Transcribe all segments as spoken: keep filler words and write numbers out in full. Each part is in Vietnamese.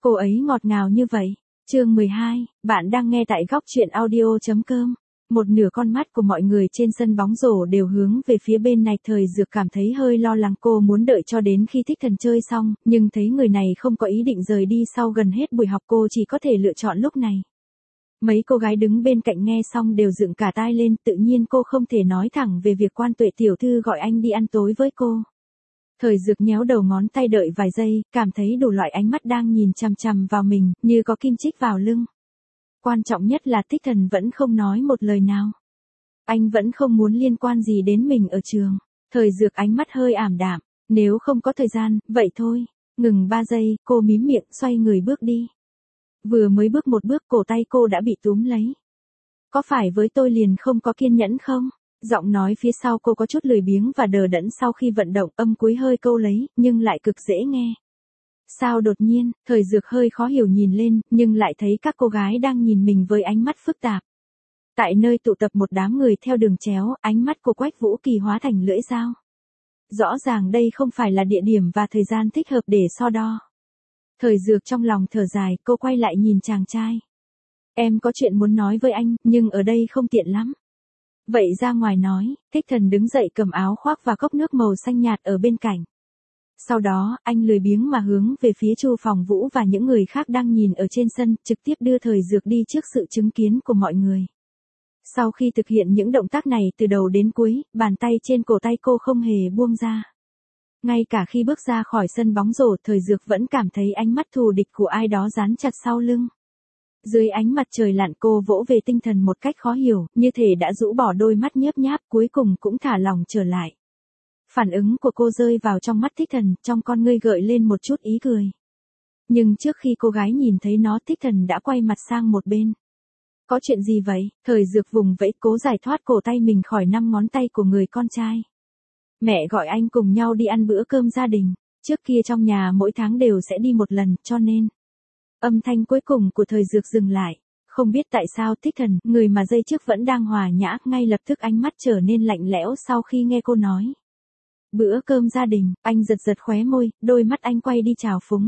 Cô ấy ngọt ngào như vậy. Chương mười hai, bạn đang nghe tại góc truyện audio chấm com. Một nửa con mắt của mọi người trên sân bóng rổ đều hướng về phía bên này. Thời Dược cảm thấy hơi lo lắng, cô muốn đợi cho đến khi Thích Thần chơi xong, nhưng thấy người này không có ý định rời đi sau gần hết buổi học, cô chỉ có thể lựa chọn lúc này. Mấy cô gái đứng bên cạnh nghe xong đều dựng cả tai lên, tự nhiên cô không thể nói thẳng về việc Quan Tuệ tiểu thư gọi anh đi ăn tối với cô. Thời Dược nhéo đầu ngón tay đợi vài giây, cảm thấy đủ loại ánh mắt đang nhìn chằm chằm vào mình, như có kim chích vào lưng. Quan trọng nhất là Thích Thần vẫn không nói một lời nào. Anh vẫn không muốn liên quan gì đến mình ở trường. Thời Dược ánh mắt hơi ảm đạm, nếu không có thời gian, vậy thôi. Ngừng ba giây, cô mím miệng xoay người bước đi. Vừa mới bước một bước, cổ tay cô đã bị túm lấy. Có phải với tôi liền không có kiên nhẫn không? Giọng nói phía sau cô có chút lười biếng và đờ đẫn sau khi vận động, âm cuối hơi câu lấy, nhưng lại cực dễ nghe. Sao đột nhiên? Thời Dược hơi khó hiểu nhìn lên, nhưng lại thấy các cô gái đang nhìn mình với ánh mắt phức tạp. Tại nơi tụ tập một đám người theo đường chéo, ánh mắt của Quách Vũ Kỳ hóa thành lưỡi dao. Rõ ràng đây không phải là địa điểm và thời gian thích hợp để so đo. Thời Dược trong lòng thở dài, cô quay lại nhìn chàng trai. Em có chuyện muốn nói với anh, nhưng ở đây không tiện lắm. Vậy ra ngoài nói. Thích Thần đứng dậy cầm áo khoác và cốc nước màu xanh nhạt ở bên cạnh. Sau đó, anh lười biếng mà hướng về phía Chu Phòng Vũ và những người khác đang nhìn ở trên sân, trực tiếp đưa Thời Dược đi trước sự chứng kiến của mọi người. Sau khi thực hiện những động tác này từ đầu đến cuối, bàn tay trên cổ tay cô không hề buông ra. Ngay cả khi bước ra khỏi sân bóng rổ, Thời Dược vẫn cảm thấy ánh mắt thù địch của ai đó dán chặt sau lưng. Dưới ánh mặt trời lặn, cô vỗ về tinh thần một cách khó hiểu, như thể đã rũ bỏ đôi mắt nhớp nháp, cuối cùng cũng thả lòng trở lại. Phản ứng của cô rơi vào trong mắt Thích Thần, trong con ngươi gợi lên một chút ý cười. Nhưng trước khi cô gái nhìn thấy nó, Thích Thần đã quay mặt sang một bên. Có chuyện gì vậy? Thời Dược vùng vẫy cố giải thoát cổ tay mình khỏi năm ngón tay của người con trai. Mẹ gọi anh cùng nhau đi ăn bữa cơm gia đình. Trước kia trong nhà mỗi tháng đều sẽ đi một lần, cho nên. Âm thanh cuối cùng của Thời Dược dừng lại. Không biết tại sao Thích Thần, người mà giây trước vẫn đang hòa nhã, ngay lập tức ánh mắt trở nên lạnh lẽo sau khi nghe cô nói. Bữa cơm gia đình, anh giật giật khóe môi, đôi mắt anh quay đi trào phúng.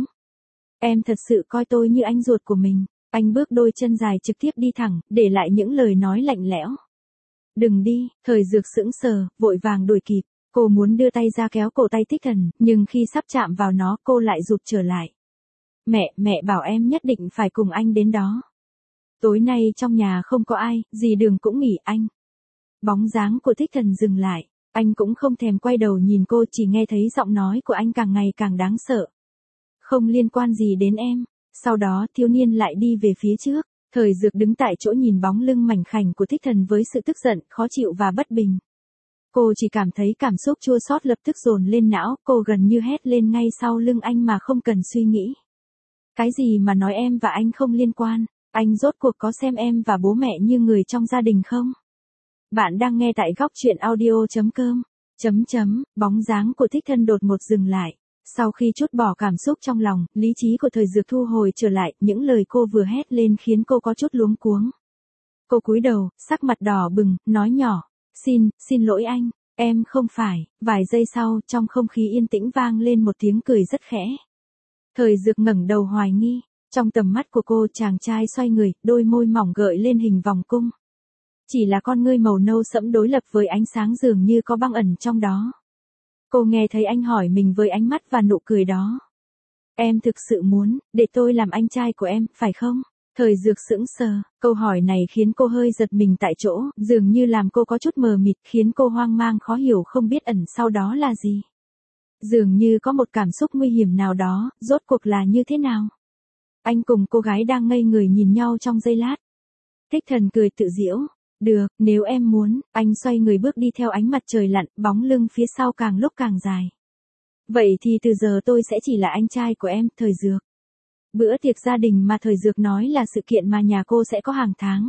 Em thật sự coi tôi như anh ruột của mình. Anh bước đôi chân dài trực tiếp đi thẳng, để lại những lời nói lạnh lẽo. Đừng đi. Thời Dược sững sờ, vội vàng đuổi kịp. Cô muốn đưa tay ra kéo cổ tay Thích Thần, nhưng khi sắp chạm vào nó, cô lại rụt trở lại. Mẹ, mẹ bảo em nhất định phải cùng anh đến đó. Tối nay trong nhà không có ai, dì Đường cũng nghỉ anh. Bóng dáng của Thích Thần dừng lại. Anh cũng không thèm quay đầu nhìn cô, chỉ nghe thấy giọng nói của anh càng ngày càng đáng sợ. Không liên quan gì đến em. Sau đó thiếu niên lại đi về phía trước. Thời Dược đứng tại chỗ nhìn bóng lưng mảnh khảnh của Thích Thần với sự tức giận, khó chịu và bất bình. Cô chỉ cảm thấy cảm xúc chua xót lập tức dồn lên não, cô gần như hét lên ngay sau lưng anh mà không cần suy nghĩ. Cái gì mà nói em và anh không liên quan? Anh rốt cuộc có xem em và bố mẹ như người trong gia đình không? Bạn đang nghe tại góc truyện audio chấm com. Chấm chấm, bóng dáng của Thích Thần đột ngột dừng lại. Sau khi trút bỏ cảm xúc trong lòng, lý trí của Thời Dược thu hồi trở lại, những lời cô vừa hét lên khiến cô có chút luống cuống. Cô cúi đầu, sắc mặt đỏ bừng, nói nhỏ, xin, xin lỗi anh, em không phải. Vài giây sau, trong không khí yên tĩnh vang lên một tiếng cười rất khẽ. Thời Dược ngẩng đầu hoài nghi, trong tầm mắt của cô chàng trai xoay người, đôi môi mỏng gợi lên hình vòng cung. Chỉ là con ngươi màu nâu sẫm đối lập với ánh sáng dường như có băng ẩn trong đó. Cô nghe thấy anh hỏi mình với ánh mắt và nụ cười đó. Em thực sự muốn, để tôi làm anh trai của em, phải không? Thời Dược sững sờ, câu hỏi này khiến cô hơi giật mình tại chỗ, dường như làm cô có chút mờ mịt, khiến cô hoang mang khó hiểu không biết ẩn sau đó là gì. Dường như có một cảm xúc nguy hiểm nào đó, rốt cuộc là như thế nào? Anh cùng cô gái đang ngây người nhìn nhau trong giây lát. Thích Thần cười tự giễu. Được, nếu em muốn. Anh xoay người bước đi theo ánh mặt trời lặn, bóng lưng phía sau càng lúc càng dài. Vậy thì từ giờ tôi sẽ chỉ là anh trai của em, Thời Dược. Bữa tiệc gia đình mà Thời Dược nói là sự kiện mà nhà cô sẽ có hàng tháng.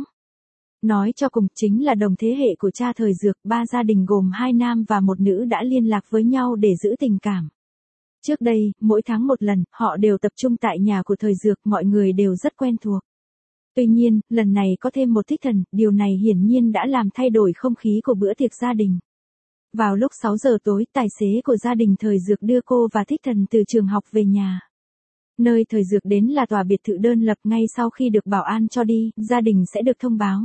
Nói cho cùng chính là đồng thế hệ của cha Thời Dược, ba gia đình gồm hai nam và một nữ đã liên lạc với nhau để giữ tình cảm. Trước đây, mỗi tháng một lần, họ đều tập trung tại nhà của Thời Dược, mọi người đều rất quen thuộc. Tuy nhiên, lần này có thêm một Thích Thần, điều này hiển nhiên đã làm thay đổi không khí của bữa tiệc gia đình. Vào lúc sáu giờ tối, tài xế của gia đình Thời Dược đưa cô và Thích Thần từ trường học về nhà. Nơi thời dược đến là tòa biệt thự đơn lập, ngay sau khi được bảo an cho đi, gia đình sẽ được thông báo.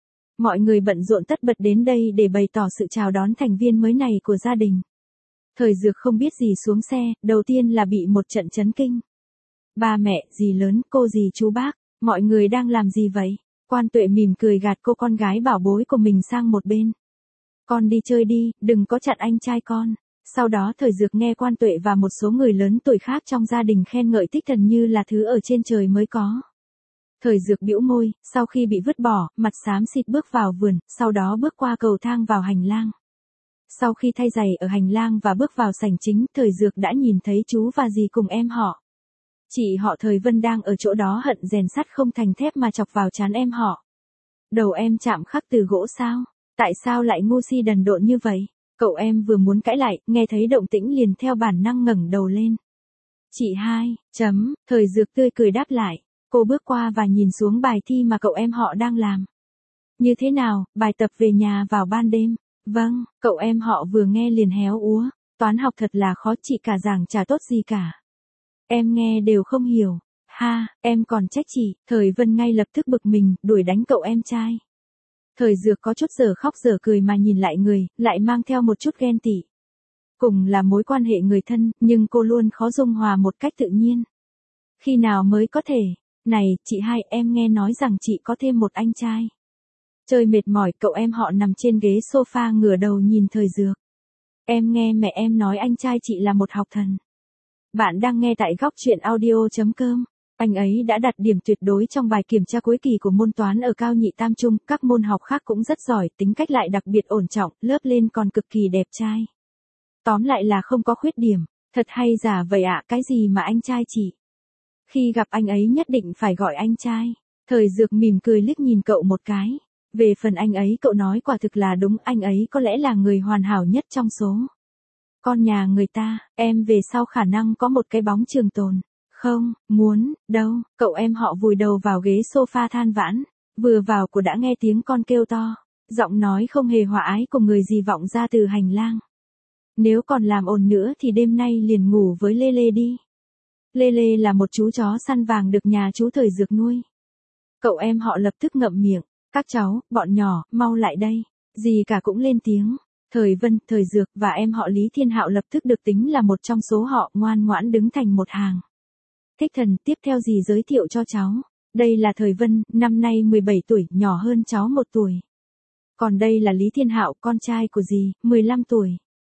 Mọi người bận rộn tất bật đến đây để bày tỏ sự chào đón thành viên mới này của gia đình. Thời dược không biết gì xuống xe, đầu tiên là bị một trận chấn kinh. Ba mẹ, dì lớn, cô dì chú bác, mọi người đang làm gì vậy? Quan Tuệ mỉm cười gạt cô con gái bảo bối của mình sang một bên. Con đi chơi đi, đừng có chặn anh trai con. Sau đó thời dược nghe Quan Tuệ và một số người lớn tuổi khác trong gia đình khen ngợi Thích Thần như là thứ ở trên trời mới có. Thời dược bĩu môi, sau khi bị vứt bỏ, mặt xám xịt bước vào vườn, sau đó bước qua cầu thang vào hành lang. Sau khi thay giày ở hành lang và bước vào sảnh chính, thời dược đã nhìn thấy chú và dì cùng em họ. Chị họ Thời Vân đang ở chỗ đó hận rèn sắt không thành thép mà chọc vào trán em họ. Đầu em chạm khắc từ gỗ sao? Tại sao lại ngu si đần độn như vậy? Cậu em vừa muốn cãi lại, nghe thấy động tĩnh liền theo bản năng ngẩng đầu lên. Chị hai, chấm, thời dược tươi cười đáp lại. Cô bước qua và nhìn xuống bài thi mà cậu em họ đang làm. Như thế nào, bài tập về nhà vào ban đêm? Vâng, cậu em họ vừa nghe liền héo úa. Toán học thật là khó, chị cả giảng chả tốt gì cả. Em nghe đều không hiểu. Ha, em còn trách chị. Thời Vân ngay lập tức bực mình, đuổi đánh cậu em trai. Thời dược có chút giờ khóc giờ cười mà nhìn lại người, lại mang theo một chút ghen tị. Cùng là mối quan hệ người thân, nhưng cô luôn khó dung hòa một cách tự nhiên. Khi nào mới có thể? Này, chị hai, em nghe nói rằng chị có thêm một anh trai. Chơi mệt mỏi, cậu em họ nằm trên ghế sofa ngửa đầu nhìn thời dược. Em nghe mẹ em nói anh trai chị là một học thần. Bạn đang nghe tại góc truyện audio chấm com. Anh ấy đã đạt điểm tuyệt đối trong bài kiểm tra cuối kỳ của môn toán ở cao nhị tam trung, các môn học khác cũng rất giỏi, tính cách lại đặc biệt ổn trọng, lớp lên còn cực kỳ đẹp trai. Tóm lại là không có khuyết điểm, thật hay giả vậy ạ, cái gì mà anh trai chị. Khi gặp anh ấy nhất định phải gọi anh trai. Thời dược mỉm cười liếc nhìn cậu một cái. Về phần anh ấy cậu nói quả thực là đúng, anh ấy có lẽ là người hoàn hảo nhất trong số con nhà người ta, em về sau khả năng có một cái bóng trường tồn. Không, muốn, đâu, cậu em họ vùi đầu vào ghế sofa than vãn, vừa vào của đã nghe tiếng con kêu to, giọng nói không hề hòa ái của người dì vọng ra từ hành lang. Nếu còn làm ồn nữa thì đêm nay liền ngủ với Lê Lê đi. Lê Lê là một chú chó săn vàng được nhà chú Thời dược nuôi. Cậu em họ lập tức ngậm miệng, các cháu, bọn nhỏ, mau lại đây, dì cả cũng lên tiếng. Thời Vân, Thời Dược và em họ Lý Thiên Hạo lập tức được tính là một trong số họ, ngoan ngoãn đứng thành một hàng. Thích Thần, tiếp theo dì giới thiệu cho cháu. Đây là Thời Vân, năm nay mười bảy tuổi, nhỏ hơn cháu một tuổi. Còn đây là Lý Thiên Hạo, con trai của dì, mười lăm tuổi.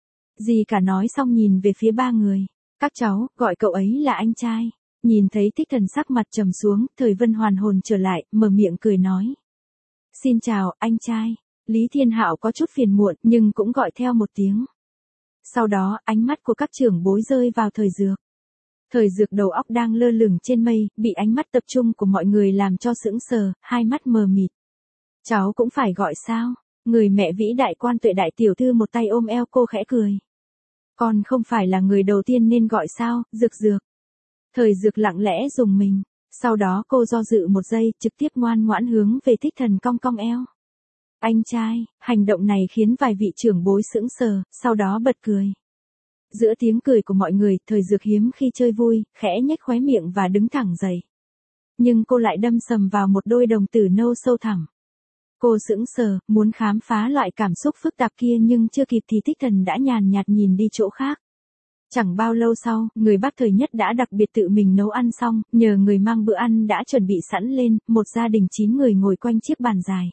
Dì cả nói xong nhìn về phía ba người. Các cháu, gọi cậu ấy là anh trai. Nhìn thấy Thích Thần sắc mặt trầm xuống, Thời Vân hoàn hồn trở lại, mở miệng cười nói. Xin chào, anh trai. Lý Thiên Hạo có chút phiền muộn nhưng cũng gọi theo một tiếng. Sau đó, ánh mắt của các trưởng bối rơi vào Thời Dược. Thời Dược đầu óc đang lơ lửng trên mây, bị ánh mắt tập trung của mọi người làm cho sững sờ, hai mắt mờ mịt. Cháu cũng phải gọi sao? Người mẹ vĩ đại Quan Tuệ đại tiểu thư một tay ôm eo cô khẽ cười. Con không phải là người đầu tiên nên gọi sao, Dược Dược. Thời Dược lặng lẽ dùng mình, sau đó cô do dự một giây, trực tiếp ngoan ngoãn hướng về Thích Thần cong cong eo. Anh trai, hành động này khiến vài vị trưởng bối sững sờ, sau đó bật cười. Giữa tiếng cười của mọi người, Thời Dược hiếm khi chơi vui, khẽ nhếch khóe miệng và đứng thẳng dậy. Nhưng cô lại đâm sầm vào một đôi đồng tử nâu sâu thẳm. Cô sững sờ, muốn khám phá loại cảm xúc phức tạp kia nhưng chưa kịp thì Thích Thần đã nhàn nhạt nhìn đi chỗ khác. Chẳng bao lâu sau, người bác Thời Nhất đã đặc biệt tự mình nấu ăn xong, nhờ người mang bữa ăn đã chuẩn bị sẵn lên, một gia đình chín người ngồi quanh chiếc bàn dài.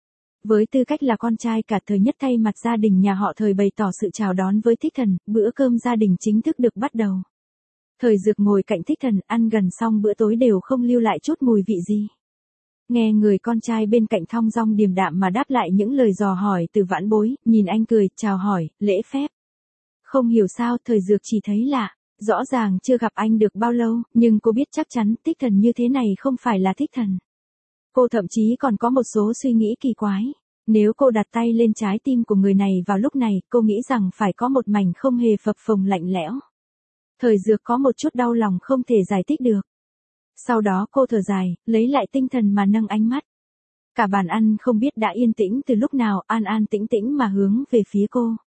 Với tư cách là con trai cả, Thời Nhất thay mặt gia đình nhà họ Thời bày tỏ sự chào đón với Thích Thần, bữa cơm gia đình chính thức được bắt đầu. Thời Dược ngồi cạnh Thích Thần, ăn gần xong bữa tối đều không lưu lại chút mùi vị gì. Nghe người con trai bên cạnh thong dong điềm đạm mà đáp lại những lời dò hỏi từ vãn bối, nhìn anh cười, chào hỏi, lễ phép. Không hiểu sao, Thời Dược chỉ thấy lạ, rõ ràng chưa gặp anh được bao lâu, nhưng cô biết chắc chắn Thích Thần như thế này không phải là Thích Thần. Cô thậm chí còn có một số suy nghĩ kỳ quái. Nếu cô đặt tay lên trái tim của người này vào lúc này, cô nghĩ rằng phải có một mảnh không hề phập phồng lạnh lẽo. Thời Dược có một chút đau lòng không thể giải thích được. Sau đó cô thở dài, lấy lại tinh thần mà nâng ánh mắt. Cả bàn ăn không biết đã yên tĩnh từ lúc nào, an an tĩnh tĩnh mà hướng về phía cô.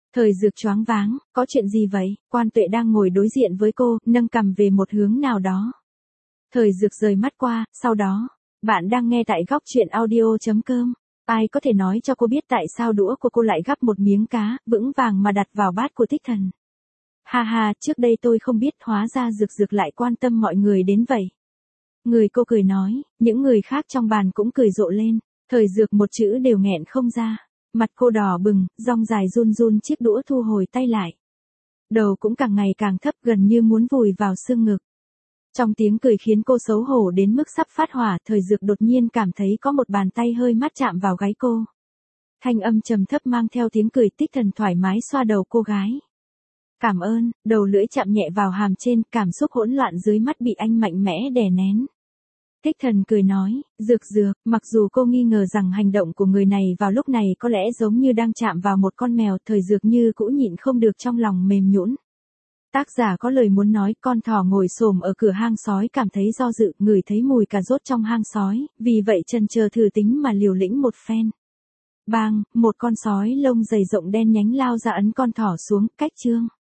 Thời Dược choáng váng, có chuyện gì vậy? Quan Tuệ đang ngồi đối diện với cô, nâng cằm về một hướng nào đó. Thời Dược rời mắt qua, sau đó, bạn đang nghe tại góc truyện audio.com. Ai có thể nói cho cô biết tại sao đũa của cô lại gắp một miếng cá, vững vàng mà đặt vào bát của Tích Thần? Ha ha, trước đây tôi không biết, hóa ra Dược Dược lại quan tâm mọi người đến vậy. Người cô cười nói, những người khác trong bàn cũng cười rộ lên. Thời Dược một chữ đều nghẹn không ra. Mặt cô đỏ bừng, rong dài run run chiếc đũa thu hồi tay lại. Đầu cũng càng ngày càng thấp, gần như muốn vùi vào xương ngực. Trong tiếng cười khiến cô xấu hổ đến mức sắp phát hỏa, Thời Dược đột nhiên cảm thấy có một bàn tay hơi mát chạm vào gáy cô. Thanh âm trầm thấp mang theo tiếng cười, Tích Thần thoải mái xoa đầu cô gái. Cảm ơn, đầu lưỡi chạm nhẹ vào hàm trên, cảm xúc hỗn loạn dưới mắt bị anh mạnh mẽ đè nén. Tích Thần cười nói, Dược Dược, mặc dù cô nghi ngờ rằng hành động của người này vào lúc này có lẽ giống như đang chạm vào một con mèo, Thời Dược như cũ nhịn không được trong lòng mềm nhũn. Tác giả có lời muốn nói, con thỏ ngồi xổm ở cửa hang sói cảm thấy do dự, ngửi thấy mùi cà rốt trong hang sói, vì vậy chần chờ thử tính mà liều lĩnh một phen. Bang, một con sói lông dày rộng đen nhánh lao ra ấn con thỏ xuống, cách chương.